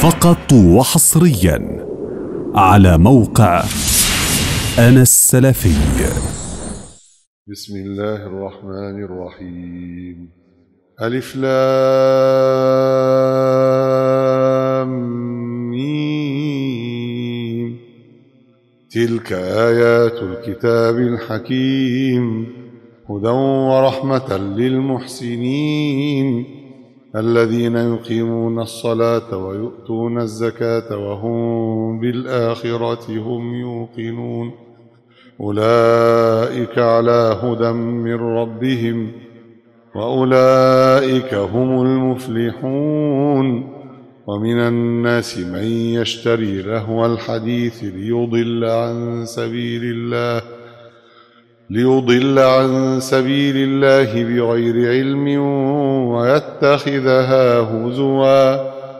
فقط وحصريا على موقع أنا السلفي. بسم الله الرحمن الرحيم. ألف لام ميم. تلك آيات الكتاب الحكيم هدى ورحمة للمحسنين الذين يقيمون الصلاة ويؤتون الزكاة وهم بالآخرة هم يوقنون أولئك على هدى من ربهم وأولئك هم المفلحون. ومن الناس من يشتري لهو الحديث ليضل عن سبيل الله بغير علم ويتخذها هزوا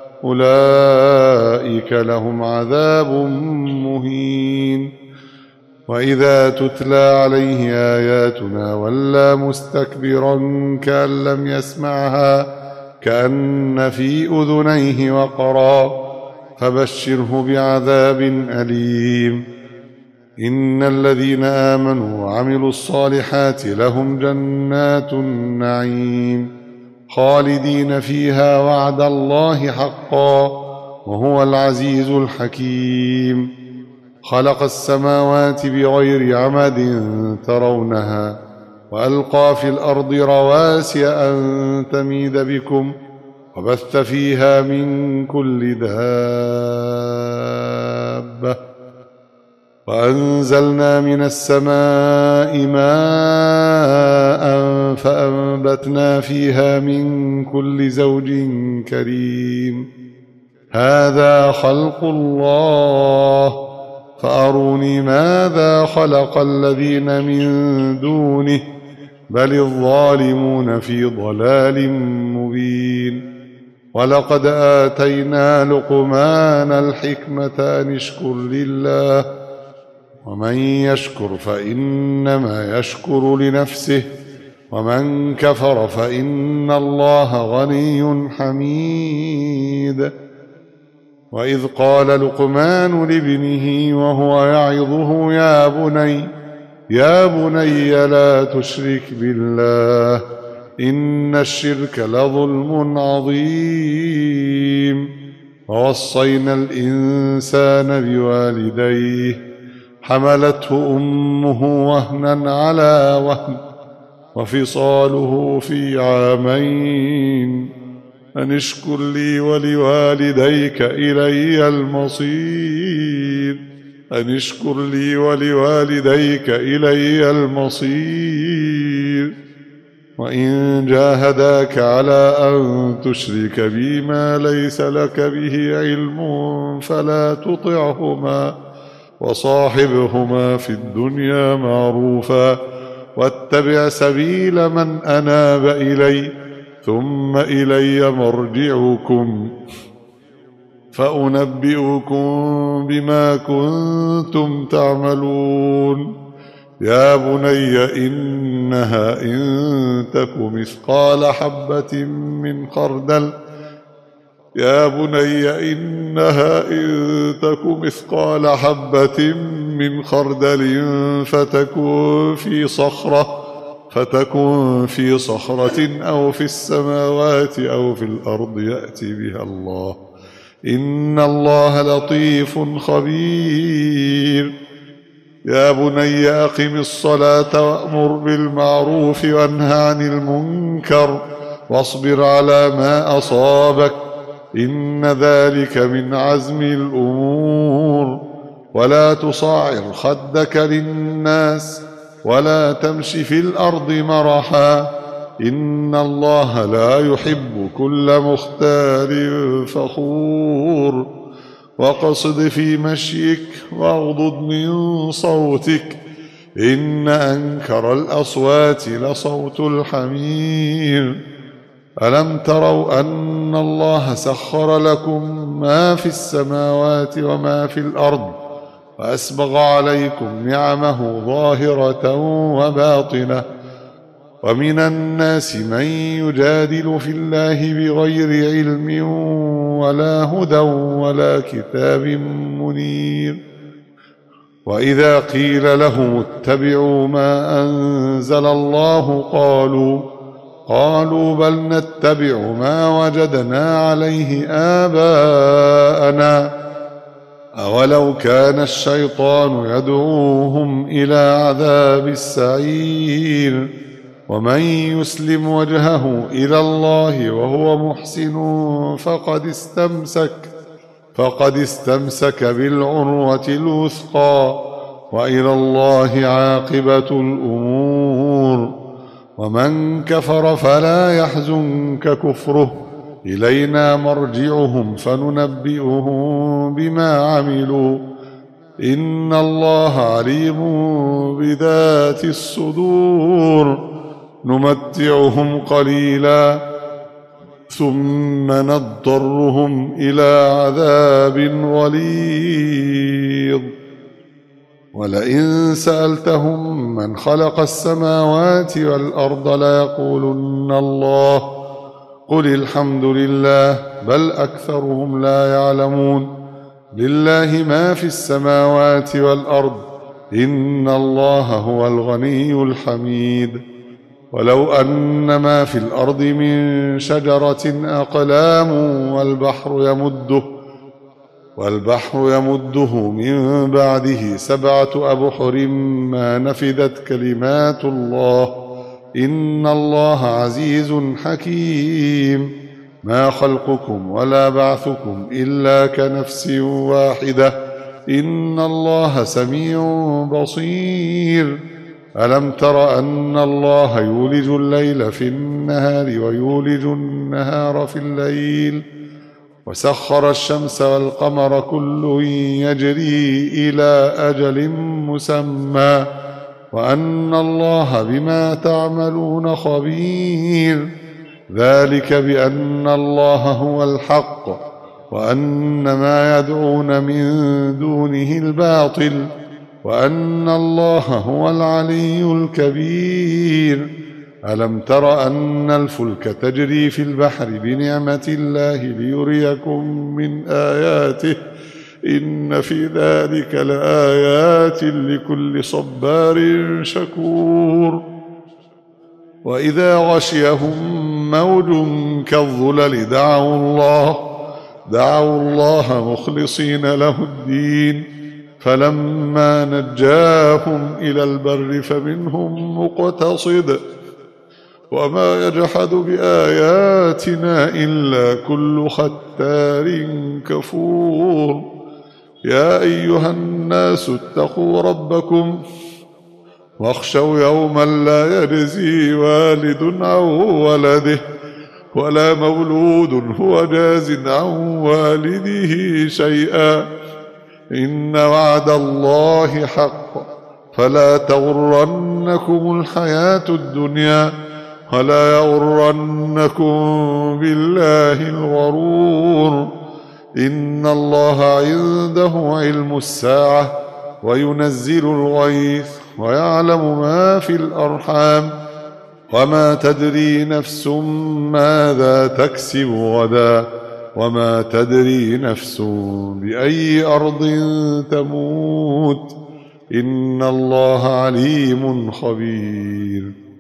أولئك لهم عذاب مهين. وإذا تتلى عليه آياتنا ولى مستكبرا كأن لم يسمعها كأن في أذنيه وقرا فبشره بعذاب أليم. إن الذين آمنوا وعملوا الصالحات لهم جنات النعيم خالدين فيها وعد الله حقا وهو العزيز الحكيم. خلق السماوات بغير عمد ترونها وألقى في الأرض رواسي أن تميد بكم وبث فيها من كل دابة وأنزلنا من السماء ماء فأنبتنا فيها من كل زوج كريم. هذا خلق الله فأروني ماذا خلق الذين من دونه بل الظالمون في ضلال مبين. ولقد آتينا لقمان الحكمة أن اشكر لله ومن يشكر فإنما يشكر لنفسه ومن كفر فإن الله غني حميد. وإذ قال لقمان لابنه وهو يعظه يا بني لا تشرك بالله إن الشرك لظلم عظيم. ووصينا الإنسان بوالديه حملته أمه وهنا على وهن وفصاله في عامين أن اشكر لي ولوالديك إلي المصير. وإن جاهداك على أن تشرك بي ما ليس لك به علم فلا تطعهما وصاحبهما في الدنيا معروفا واتبع سبيل من أناب إلي ثم إلي مرجعكم فأنبئكم بما كنتم تعملون. يا بني إنها إن تك مثقال حبة من خردل فتكن في صخرة أو في السماوات أو في الأرض يأتي بها الله إن الله لطيف خبير. يا بني أقم الصلاة وأمر بالمعروف وانه عن المنكر واصبر على ما أصابك إن ذلك من عزم الأمور. ولا تصاعر خدك للناس ولا تمش في الأرض مرحا إن الله لا يحب كل مختال فخور. واقصد في مشيك واغضض من صوتك إن أنكر الأصوات لصوت الحمير. ألم تروا أن الله سخر لكم ما في السماوات وما في الأرض وأسبغ عليكم نعمه ظاهرة وباطنة ومن الناس من يجادل في الله بغير علم ولا هدى ولا كتاب منير. وإذا قيل لهم اتبعوا ما أنزل الله قالوا بل نتبع ما وجدنا عليه آباءنا أولو كان الشيطان يدعوهم إلى عذاب السعير. ومن يسلم وجهه إلى الله وهو محسن فقد استمسك بالعروة الوثقى وإلى الله عاقبة الأمور. ومن كفر فلا يحزنك كفره إلينا مرجعهم فننبئهم بما عملوا إن الله عليم بذات الصدور. نمتعهم قليلا ثم نضطرهم إلى عذاب غليظ. ولئن سألتهم من خلق السماوات والأرض ليقولن الله قل الحمد لله بل أكثرهم لا يعلمون. لله ما في السماوات والأرض إن الله هو الغني الحميد. ولو أن ما في الأرض من شجرة أقلام والبحر يمده من بعده 7 أبحر ما نفدت كلمات الله إن الله عزيز حكيم. ما خلقكم ولا بعثكم إلا كنفس واحدة إن الله سميع بصير. ألم تر أن الله يولج الليل في النهار ويولج النهار في الليل وسخر الشمس والقمر كل يجري إلى أجل مسمى وأن الله بما تعملون خبير. ذلك بأن الله هو الحق وأن ما يدعون من دونه الباطل وأن الله هو العلي الكبير. ألم تر أن الفلك تجري في البحر بنعمة الله ليريكم من آياته إن في ذلك لآيات لكل صبار شكور. وإذا غشيهم موج كالظلل دعوا الله مخلصين له الدين فلما نجاهم إلى البر فمنهم مقتصد وما يجحد بآياتنا إلا كل ختار كفور. يا أيها الناس اتقوا ربكم واخشوا يوما لا يجزي والد عن ولده ولا مولود هو جاز عن والده شيئا إن وعد الله حق فلا تغرنكم الحياة الدنيا ولا يغرنكم بالله الغرور. إن الله عنده علم الساعة وينزل الغيث ويعلم ما في الأرحام وما تدري نفس ماذا تكسب غدا وما تدري نفس بأي أرض تموت إن الله عليم خبير.